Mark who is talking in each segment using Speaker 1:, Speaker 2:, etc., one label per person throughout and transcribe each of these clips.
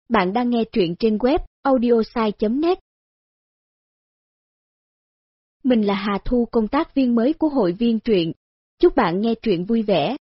Speaker 1: Bạn đang nghe truyện trên web audiosai.net. Mình là Hà Thu, công tác viên mới của hội viên truyện. Chúc bạn nghe truyện vui vẻ.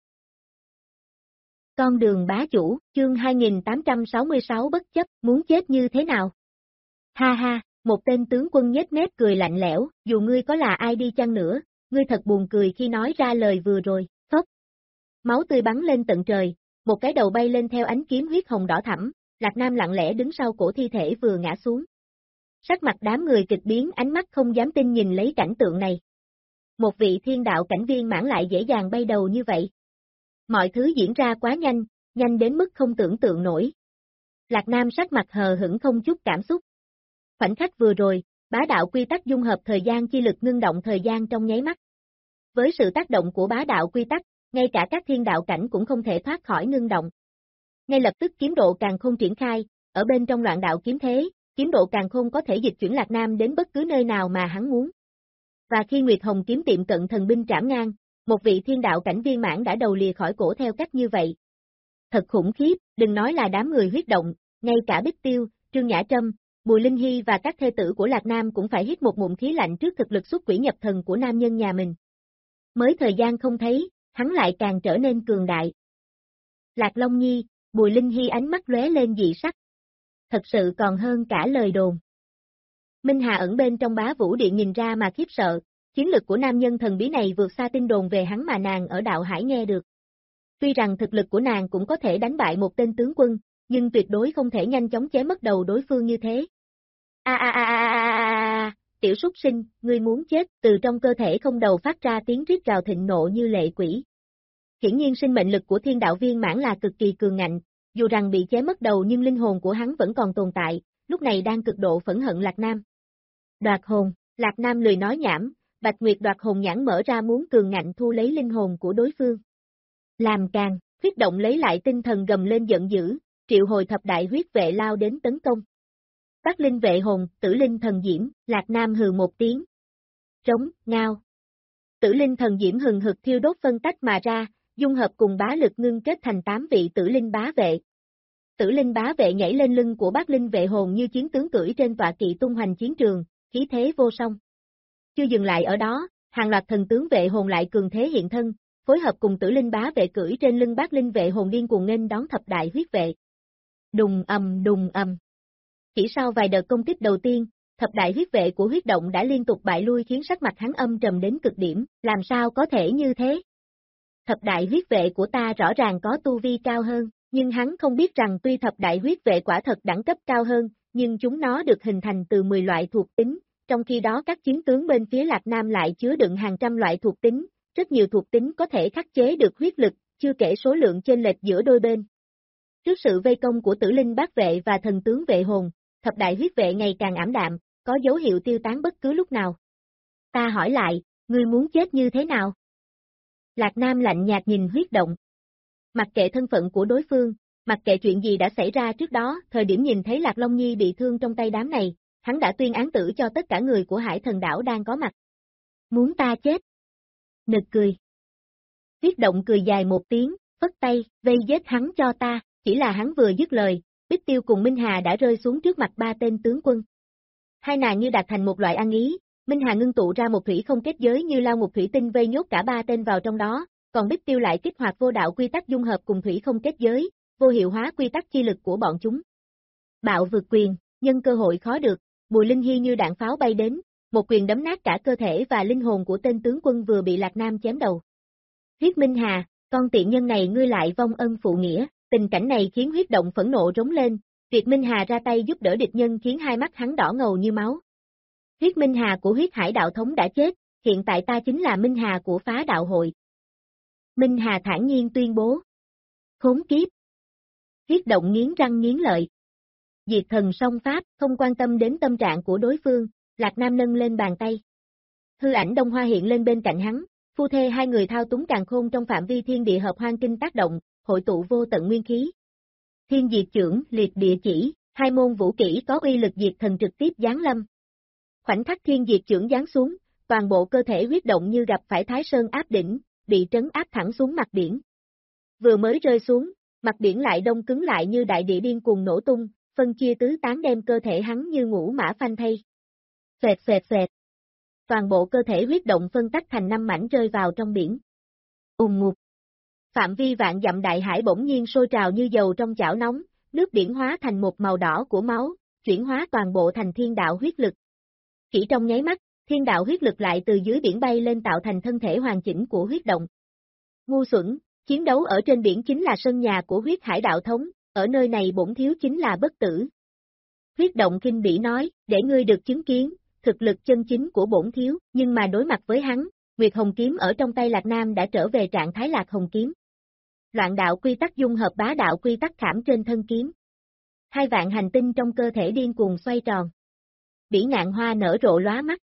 Speaker 2: Con đường bá chủ, chương 2866 bất chấp, muốn chết như thế nào? Ha ha, một tên tướng quân nhếch mép cười lạnh lẽo, dù ngươi có là ai đi chăng nữa, ngươi thật buồn cười khi nói ra lời vừa rồi, phốc. Máu tươi bắn lên tận trời, một cái đầu bay lên theo ánh kiếm huyết hồng đỏ thẫm, Lạc Nam lặng lẽ đứng sau cổ thi thể vừa ngã xuống. Sắc mặt đám người kịch biến, ánh mắt không dám tin nhìn lấy cảnh tượng này. Một vị thiên đạo cảnh viên mãn lại dễ dàng bay đầu như vậy. Mọi thứ diễn ra quá nhanh, nhanh đến mức không tưởng tượng nổi. Lạc Nam sắc mặt hờ hững không chút cảm xúc. Khoảnh khắc vừa rồi, bá đạo quy tắc dung hợp thời gian chi lực ngưng động thời gian trong nháy mắt. Với sự tác động của bá đạo quy tắc, ngay cả các thiên đạo cảnh cũng không thể thoát khỏi ngưng động. Ngay lập tức kiếm độ càn khôn triển khai, ở bên trong loạn đạo kiếm thế, kiếm độ càn khôn có thể dịch chuyển Lạc Nam đến bất cứ nơi nào mà hắn muốn. Và khi Nguyệt Hồng kiếm tiệm cận thần binh trảm ngang, một vị thiên đạo cảnh viên mãn đã đầu lìa khỏi cổ theo cách như vậy. Thật khủng khiếp, đừng nói là đám người huyết động, ngay cả Bích Tiêu, Trương Nhã Trâm, Bùi Linh Hy và các thê tử của Lạc Nam cũng phải hít một ngụm khí lạnh trước thực lực xuất quỷ nhập thần của nam nhân nhà mình. Mới thời gian không thấy, hắn lại càng trở nên cường đại. Lạc Long Nhi, Bùi Linh Hy ánh mắt lóe lên dị sắc. Thật sự còn hơn cả lời đồn. Minh Hà ẩn bên trong Bá Vũ Điện nhìn ra mà khiếp sợ, chiến lực của nam nhân thần bí này vượt xa tin đồn về hắn mà nàng ở đạo hải nghe được. Tuy rằng thực lực của nàng cũng có thể đánh bại một tên tướng quân, nhưng tuyệt đối không thể nhanh chóng chém mất đầu đối phương như thế. Tiểu súc sinh, ngươi muốn chết, từ trong cơ thể không đầu phát ra tiếng rít gào thịnh nộ như lệ quỷ. Hiển nhiên sinh mệnh lực của thiên đạo viên mãn là cực kỳ cường ngạnh, dù rằng bị chém mất đầu nhưng linh hồn của hắn vẫn còn tồn tại, lúc này đang cực độ phẫn hận Lạc Nam. Đoạt hồn, Lạc Nam lười nói nhảm, Bạch Nguyệt đoạt hồn nhãn mở ra muốn cường ngạnh thu lấy linh hồn của đối phương. Làm càng, huyết động lấy lại tinh thần gầm lên giận dữ, triệu hồi thập đại huyết vệ lao đến tấn công. Bắc linh vệ hồn, tử linh thần diễm, Lạc Nam hừ một tiếng. Trống, ngao. Tử linh thần diễm hừng hực thiêu đốt phân tách mà ra, dung hợp cùng bá lực ngưng kết thành 8 vị tử linh bá vệ. Tử linh bá vệ nhảy lên lưng của Bắc linh vệ hồn như chiến tướng cưỡi trên tọa kỵ tung hoành chiến trường, khí thế vô song. Chưa dừng lại ở đó, hàng loạt thần tướng vệ hồn lại cường thế hiện thân, phối hợp cùng tử linh bá vệ cưỡi trên lưng Bắc linh vệ hồn điên cuồng nghênh đón thập đại huyết vệ. Đùng ầm đùng ầm. Chỉ sau vài đợt công kích đầu tiên, thập đại huyết vệ của huyết động đã liên tục bại lui khiến sắc mặt hắn âm trầm đến cực điểm, làm sao có thể như thế? Thập đại huyết vệ của ta rõ ràng có tu vi cao hơn, nhưng hắn không biết rằng tuy thập đại huyết vệ quả thật đẳng cấp cao hơn, nhưng chúng nó được hình thành từ 10 loại thuộc tính, trong khi đó các chiến tướng bên phía Lạc Nam lại chứa đựng hàng trăm loại thuộc tính, rất nhiều thuộc tính có thể khắc chế được huyết lực, chưa kể số lượng chênh lệch giữa đôi bên. Trước sự vây công của tử linh bát vệ và thần tướng vệ hồn, thập đại huyết vệ ngày càng ảm đạm, có dấu hiệu tiêu tán bất cứ lúc nào. Ta hỏi lại, ngươi muốn chết như thế nào? Lạc Nam lạnh nhạt nhìn huyết động. Mặc kệ thân phận của đối phương, mặc kệ chuyện gì đã xảy ra trước đó, thời điểm nhìn thấy Lạc Long Nhi bị thương trong tay đám này, hắn đã tuyên án tử cho tất cả người của Hải Thần Đảo đang có mặt. Muốn ta chết? Nực cười. Huyết động cười dài một tiếng, phất tay, vây giết hắn cho ta, chỉ là hắn vừa dứt lời, Bích Tiêu cùng Minh Hà đã rơi xuống trước mặt ba tên tướng quân. Hai nàng như đạt thành một loại ăn ý, Minh Hà ngưng tụ ra một thủy không kết giới như lao ngục thủy tinh vây nhốt cả ba tên vào trong đó, còn Bích Tiêu lại kích hoạt vô đạo quy tắc dung hợp cùng thủy không kết giới, vô hiệu hóa quy tắc chi lực của bọn chúng. Bạo vượt quyền, nhân cơ hội khó được, Bùi Linh Hy như đạn pháo bay đến, một quyền đấm nát cả cơ thể và linh hồn của tên tướng quân vừa bị Lạc Nam chém đầu. Huyết Minh Hà, con tiện nhân này ngươi lại vong ân phụ nghĩa, tình cảnh này khiến huyết động phẫn nộ rống lên, việc Minh Hà ra tay giúp đỡ địch nhân khiến hai mắt hắn đỏ ngầu như máu. Huyết Minh Hà của huyết hải đạo thống đã chết, hiện tại ta chính là Minh Hà của phá đạo hội. Minh Hà thản nhiên tuyên bố. Khốn kiếp. Huyết động nghiến răng nghiến lợi. Diệt thần song pháp, không quan tâm đến tâm trạng của đối phương, Lạc Nam nâng lên bàn tay. Hư ảnh Đông Hoa hiện lên bên cạnh hắn, phu thê hai người thao túng càn khôn trong phạm vi thiên địa hợp hoang kinh tác động, hội tụ vô tận nguyên khí. Thiên diệt chưởng, liệt địa chỉ, hai môn vũ kỹ có uy lực diệt thần trực tiếp giáng lâm. Khoảnh khắc thiên diệt chưởng giáng xuống, toàn bộ cơ thể huyết động như gặp phải Thái Sơn áp đỉnh, bị trấn áp thẳng xuống mặt biển. Vừa mới rơi xuống, Mặt biển lại đông cứng lại như đại địa điên cuồng nổ tung, phân chia tứ tán đem cơ thể hắn như ngũ mã phanh thây. Phệt phệt phệt. Toàn bộ cơ thể huyết động phân tách thành 5 mảnh rơi vào trong biển. Ngục. Phạm vi vạn dặm đại hải bỗng nhiên sôi trào như dầu trong chảo nóng, nước biển hóa thành một màu đỏ của máu, chuyển hóa toàn bộ thành thiên đạo huyết lực. Chỉ trong nháy mắt, thiên đạo huyết lực lại từ dưới biển bay lên tạo thành thân thể hoàn chỉnh của huyết động. Ngu xuẩn, chiến đấu ở trên biển chính là sân nhà của huyết hải đạo thống, ở nơi này bổn thiếu chính là bất tử. Huyết động khinh bỉ nói, để ngươi được chứng kiến, thực lực chân chính của bổn thiếu, nhưng mà đối mặt với hắn, Nguyệt Hồng Kiếm ở trong tay Lạc Nam đã trở về trạng thái Lạc Hồng Kiếm. Loạn đạo quy tắc dung hợp bá đạo quy tắc khảm trên thân kiếm. 2 vạn hành tinh trong cơ thể điên cuồng xoay tròn. Bỉ ngạn hoa nở rộ lóa mắt.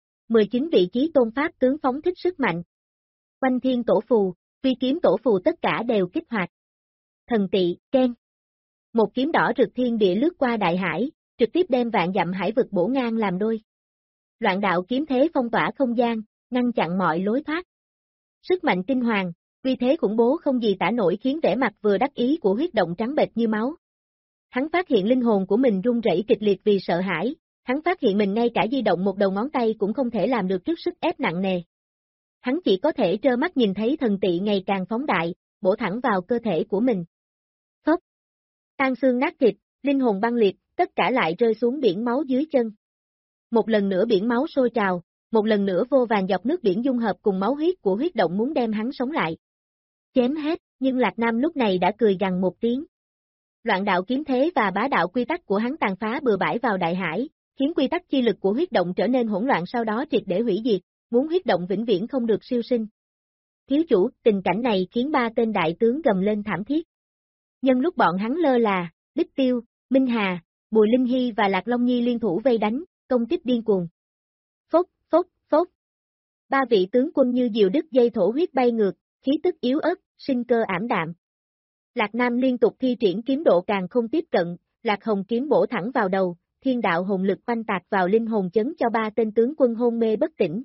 Speaker 2: 19 vị trí tôn pháp tướng phóng thích sức mạnh. Quanh thiên tổ phù, quy kiếm tổ phù tất cả đều kích hoạt. Thần tị, keng. Một kiếm đỏ rực thiên địa lướt qua đại hải, trực tiếp đem vạn dặm hải vực bổ ngang làm đôi. Loạn đạo kiếm thế phong tỏa không gian, ngăn chặn mọi lối thoát. Sức mạnh kinh hoàng, uy thế khủng bố không gì tả nổi khiến vẻ mặt vừa đắc ý của huyết động trắng bệch như máu. Hắn phát hiện linh hồn của mình run rẩy kịch liệt vì sợ hãi, hắn phát hiện mình ngay cả di động một đầu ngón tay cũng không thể làm được trước sức ép nặng nề. Hắn chỉ có thể trơ mắt nhìn thấy thần tị ngày càng phóng đại, bổ thẳng vào cơ thể của mình. Phốc! Tan xương nát thịt, linh hồn băng liệt, tất cả lại rơi xuống biển máu dưới chân. Một lần nữa biển máu sôi trào, một lần nữa vô vàn dọc nước biển dung hợp cùng máu huyết của huyết động muốn đem hắn sống lại. Chém hết, nhưng Lạc Nam lúc này đã cười gằn một tiếng. Loạn đạo kiếm thế và bá đạo quy tắc của hắn tàn phá bừa bãi vào đại hải, khiến quy tắc chi lực của huyết động trở nên hỗn loạn sau đó triệt để hủy diệt, muốn huyết động vĩnh viễn không được siêu sinh. Thiếu chủ, tình cảnh này khiến 3 tên đại tướng gầm lên thảm thiết. Nhân lúc bọn hắn lơ là, Bích Tiêu, Minh Hà, Bùi Linh Hy và Lạc Long Nhi liên thủ vây đánh, công kích điên cuồng. Phốc, phốc, phốc. 3 vị tướng quân như diều đứt dây thổ huyết bay ngược, khí tức yếu ớt, sinh cơ ảm đạm. Lạc Nam liên tục thi triển kiếm độ càng không tiếp cận, Lạc Hồng kiếm bổ thẳng vào đầu, thiên đạo hồn lực oanh tạc vào linh hồn chấn cho 3 tên tướng quân hôn mê bất tỉnh.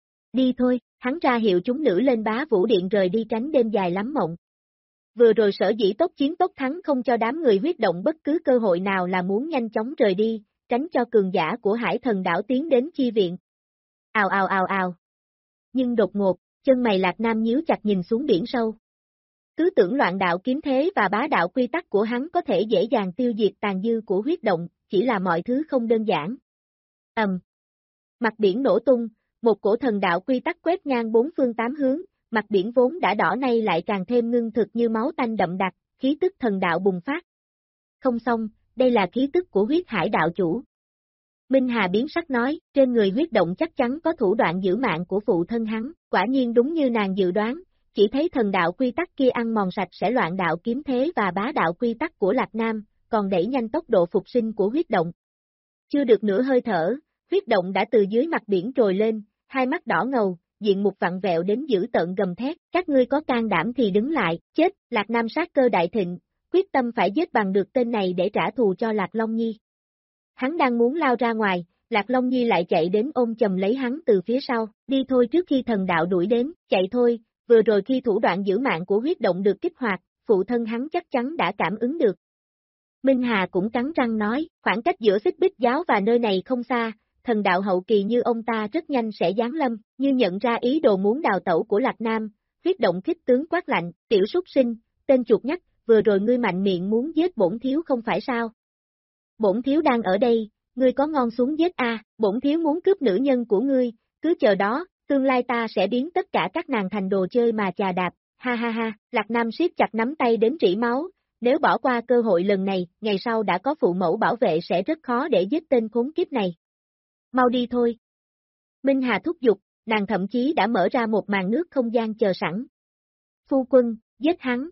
Speaker 2: Đi thôi, hắn ra hiệu chúng nữ lên bá vũ điện rời đi tránh đêm dài lắm mộng. Vừa rồi sở dĩ tốc chiến tốc thắng không cho đám người huyết động bất cứ cơ hội nào là muốn nhanh chóng rời đi, tránh cho cường giả của Hải Thần đảo tiến đến chi viện. Ào ào ào ào. Nhưng đột ngột, chân mày Lạc Nam nhíu chặt nhìn xuống biển sâu. Cứ tưởng loạn đạo kiếm thế và bá đạo quy tắc của hắn có thể dễ dàng tiêu diệt tàn dư của huyết động, chỉ là mọi thứ không đơn giản. Mặt biển nổ tung, một cổ thần đạo quy tắc quét ngang 4 phương 8 hướng, mặt biển vốn đã đỏ nay lại càng thêm ngưng thực như máu tanh đậm đặc, khí tức thần đạo bùng phát. Không xong, đây là khí tức của huyết hải đạo chủ. Minh Hà biến sắc nói, trên người huyết động chắc chắn có thủ đoạn giữ mạng của phụ thân hắn, quả nhiên đúng như nàng dự đoán, chỉ thấy thần đạo quy tắc kia ăn mòn sạch sẽ loạn đạo kiếm thế và bá đạo quy tắc của Lạc Nam, còn đẩy nhanh tốc độ phục sinh của huyết động. Chưa được nửa hơi thở, huyết động đã từ dưới mặt biển trồi lên, hai mắt đỏ ngầu, diện mục vặn vẹo đến dữ tợn gầm thét, các ngươi có can đảm thì đứng lại, chết, Lạc Nam sát cơ đại thịnh, quyết tâm phải giết bằng được tên này để trả thù cho Lạc Long Nhi. Hắn đang muốn lao ra ngoài, Lạc Long Nhi lại chạy đến ôm chầm lấy hắn từ phía sau, đi thôi trước khi thần đạo đuổi đến, chạy thôi, vừa rồi khi thủ đoạn giữ mạng của huyết động được kích hoạt, phụ thân hắn chắc chắn đã cảm ứng được. Minh Hà cũng cắn răng nói, khoảng cách giữa Xích Bích giáo và nơi này không xa, thần đạo hậu kỳ như ông ta rất nhanh sẽ giáng lâm, như nhận ra ý đồ muốn đào tẩu của Lạc Nam, huyết động khích tướng quát lạnh, tiểu súc sinh, tên chuột nhắt, vừa rồi ngươi mạnh miệng muốn giết bổn thiếu không phải sao? Bổn thiếu đang ở đây, ngươi có ngon xuống giết bổn thiếu muốn cướp nữ nhân của ngươi, cứ chờ đó, tương lai ta sẽ biến tất cả các nàng thành đồ chơi mà chà đạp, ha ha ha, Lạc Nam siết chặt nắm tay đến rỉ máu, nếu bỏ qua cơ hội lần này, ngày sau đã có phụ mẫu bảo vệ sẽ rất khó để giết tên khốn kiếp này. Mau đi thôi. Minh Hà thúc giục, nàng thậm chí đã mở ra một màn nước không gian chờ sẵn. Phu quân, giết hắn.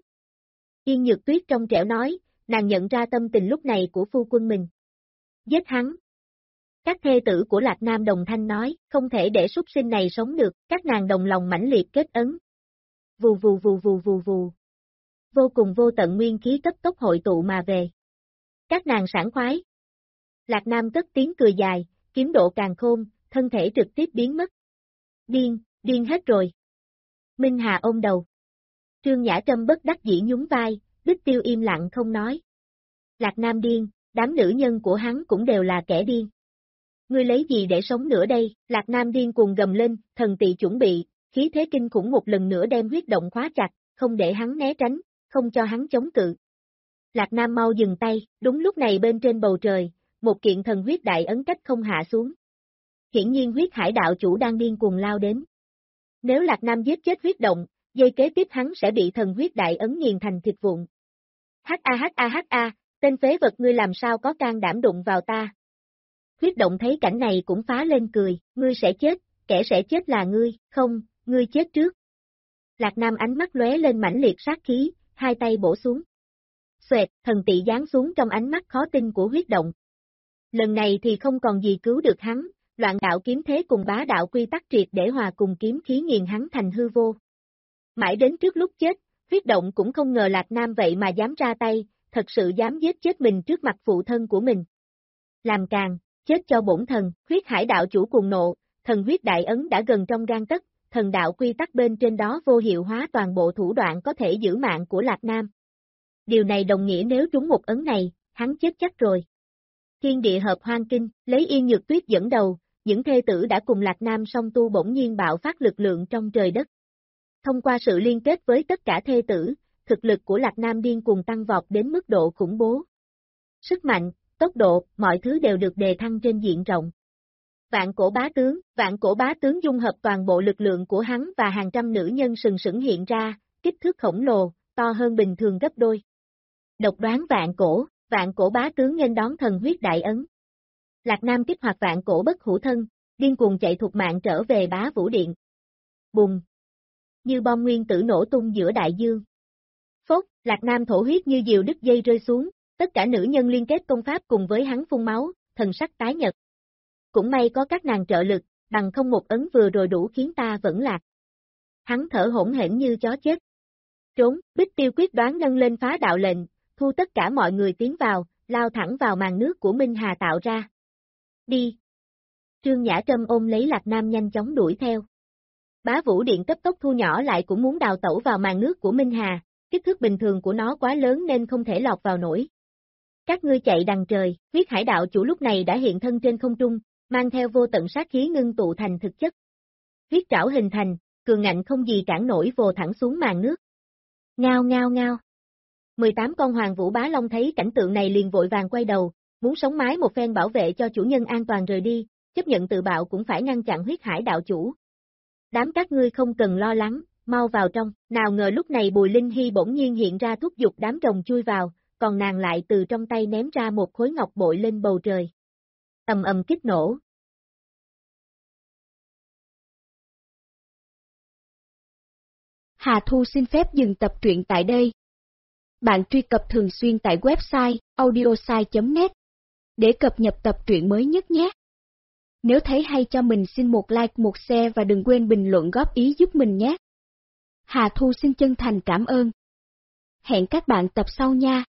Speaker 2: Yên Nhược Tuyết trong trẻo nói, nàng nhận ra tâm tình lúc này của phu quân mình. Giết hắn. Các thê tử của Lạc Nam đồng thanh nói, không thể để súc sinh này sống được, các nàng đồng lòng mãnh liệt kết ấn. Vù vù vù vù vù vù. Vô cùng vô tận nguyên khí cấp tốc hội tụ mà về. Các nàng sảng khoái. Lạc Nam cất tiếng cười dài, kiếm độ càng khôn, thân thể trực tiếp biến mất. Điên hết rồi. Minh Hà ôm đầu. Trương Nhã Trâm bất đắc dĩ nhún vai, Bích Tiêu im lặng không nói. Lạc Nam điên, đám nữ nhân của hắn cũng đều là kẻ điên. Ngươi lấy gì để sống nữa đây? Lạc Nam điên cuồng gầm lên, thần tỳ chuẩn bị, khí thế kinh khủng một lần nữa đem huyết động khóa chặt, không để hắn né tránh, không cho hắn chống cự. Lạc Nam mau dừng tay, đúng lúc này bên trên bầu trời, một kiện thần huyết đại ấn cách không hạ xuống. Hiển nhiên huyết hải đạo chủ đang điên cuồng lao đến. Nếu Lạc Nam giết chết huyết động, giây kế tiếp hắn sẽ bị thần huyết đại ấn nghiền thành thịt vụn. Ha, tên phế vật ngươi làm sao có can đảm đụng vào ta. Huyết động thấy cảnh này cũng phá lên cười, ngươi sẽ chết, kẻ sẽ chết là ngươi, không, ngươi chết trước. Lạc Nam ánh mắt lóe lên mãnh liệt sát khí, hai tay bổ xuống. Xoẹt, thần tị giáng xuống trong ánh mắt khó tin của huyết động. Lần này thì không còn gì cứu được hắn, loạn đạo kiếm thế cùng bá đạo quy tắc triệt để hòa cùng kiếm khí nghiền hắn thành hư vô. Mãi đến trước lúc chết, huyết động cũng không ngờ Lạc Nam vậy mà dám ra tay, thật sự dám giết chết mình trước mặt phụ thân của mình. Làm càng, chết cho bổn thần, huyết hải đạo chủ cuồng nộ, thần huyết đại ấn đã gần trong gang tấc, thần đạo quy tắc bên trên đó vô hiệu hóa toàn bộ thủ đoạn có thể giữ mạng của Lạc Nam. Điều này đồng nghĩa nếu trúng một ấn này, hắn chết chắc rồi. Thiên địa hợp hoang kinh, lấy Yên Nhược Tuyết dẫn đầu, những thê tử đã cùng Lạc Nam song tu bỗng nhiên bạo phát lực lượng trong trời đất. Thông qua sự liên kết với tất cả thê tử, thực lực của Lạc Nam điên cuồng tăng vọt đến mức độ khủng bố. Sức mạnh, tốc độ, mọi thứ đều được đề thăng trên diện rộng. Vạn cổ bá tướng dung hợp toàn bộ lực lượng của hắn và hàng trăm nữ nhân sừng sững hiện ra, kích thước khổng lồ, to hơn bình thường gấp đôi. Độc đoán vạn cổ bá tướng nghênh đón thần huyết đại ấn. Lạc Nam kích hoạt vạn cổ bất hủ thân, điên cuồng chạy thục mạng trở về Bá Vũ Điện. Bùng! Như bom nguyên tử nổ tung giữa đại dương. Phốt, Lạc Nam thổ huyết như diều đứt dây rơi xuống, tất cả nữ nhân liên kết công pháp cùng với hắn phun máu, thần sắc tái nhợt. Cũng may có các nàng trợ lực, bằng không một ấn vừa rồi đủ khiến ta vẫn lạc. Hắn thở hổn hển như chó chết. Trốn, Bích Tiêu quyết đoán nâng lên phá đạo lệnh, thu tất cả mọi người tiến vào, lao thẳng vào màn nước của Minh Hà tạo ra. Đi! Trương Nhã Trâm ôm lấy Lạc Nam nhanh chóng đuổi theo. Bá Vũ Điện cấp tốc thu nhỏ lại cũng muốn đào tẩu vào màn nước của Minh Hà, kích thước bình thường của nó quá lớn nên không thể lọt vào nổi. Các ngươi chạy đằng trời, huyết hải đạo chủ lúc này đã hiện thân trên không trung, mang theo vô tận sát khí ngưng tụ thành thực chất. Huyết trảo hình thành, cường ngạnh không gì cản nổi vồ thẳng xuống màn nước. Ngao ngao ngao. 18 con hoàng vũ bá long thấy cảnh tượng này liền vội vàng quay đầu, muốn sống mái một phen bảo vệ cho chủ nhân an toàn rời đi, chấp nhận tự bạo cũng phải ngăn chặn huyết hải đạo chủ. Đám các ngươi không cần lo lắng, mau vào trong, nào ngờ lúc này Bùi Linh Hy bỗng nhiên hiện ra thúc giục đám rồng chui vào, còn nàng lại từ trong tay ném ra một khối ngọc bội lên bầu trời. Ầm ầm kích nổ.
Speaker 1: Hà Thu xin phép dừng tập truyện tại đây. Bạn truy cập thường xuyên tại website audiosai.net để cập nhật tập truyện mới nhất nhé. Nếu thấy hay cho mình xin một like, một share và đừng quên bình luận góp ý giúp mình nhé. Hà Thu xin chân thành cảm ơn. Hẹn các bạn tập sau nha.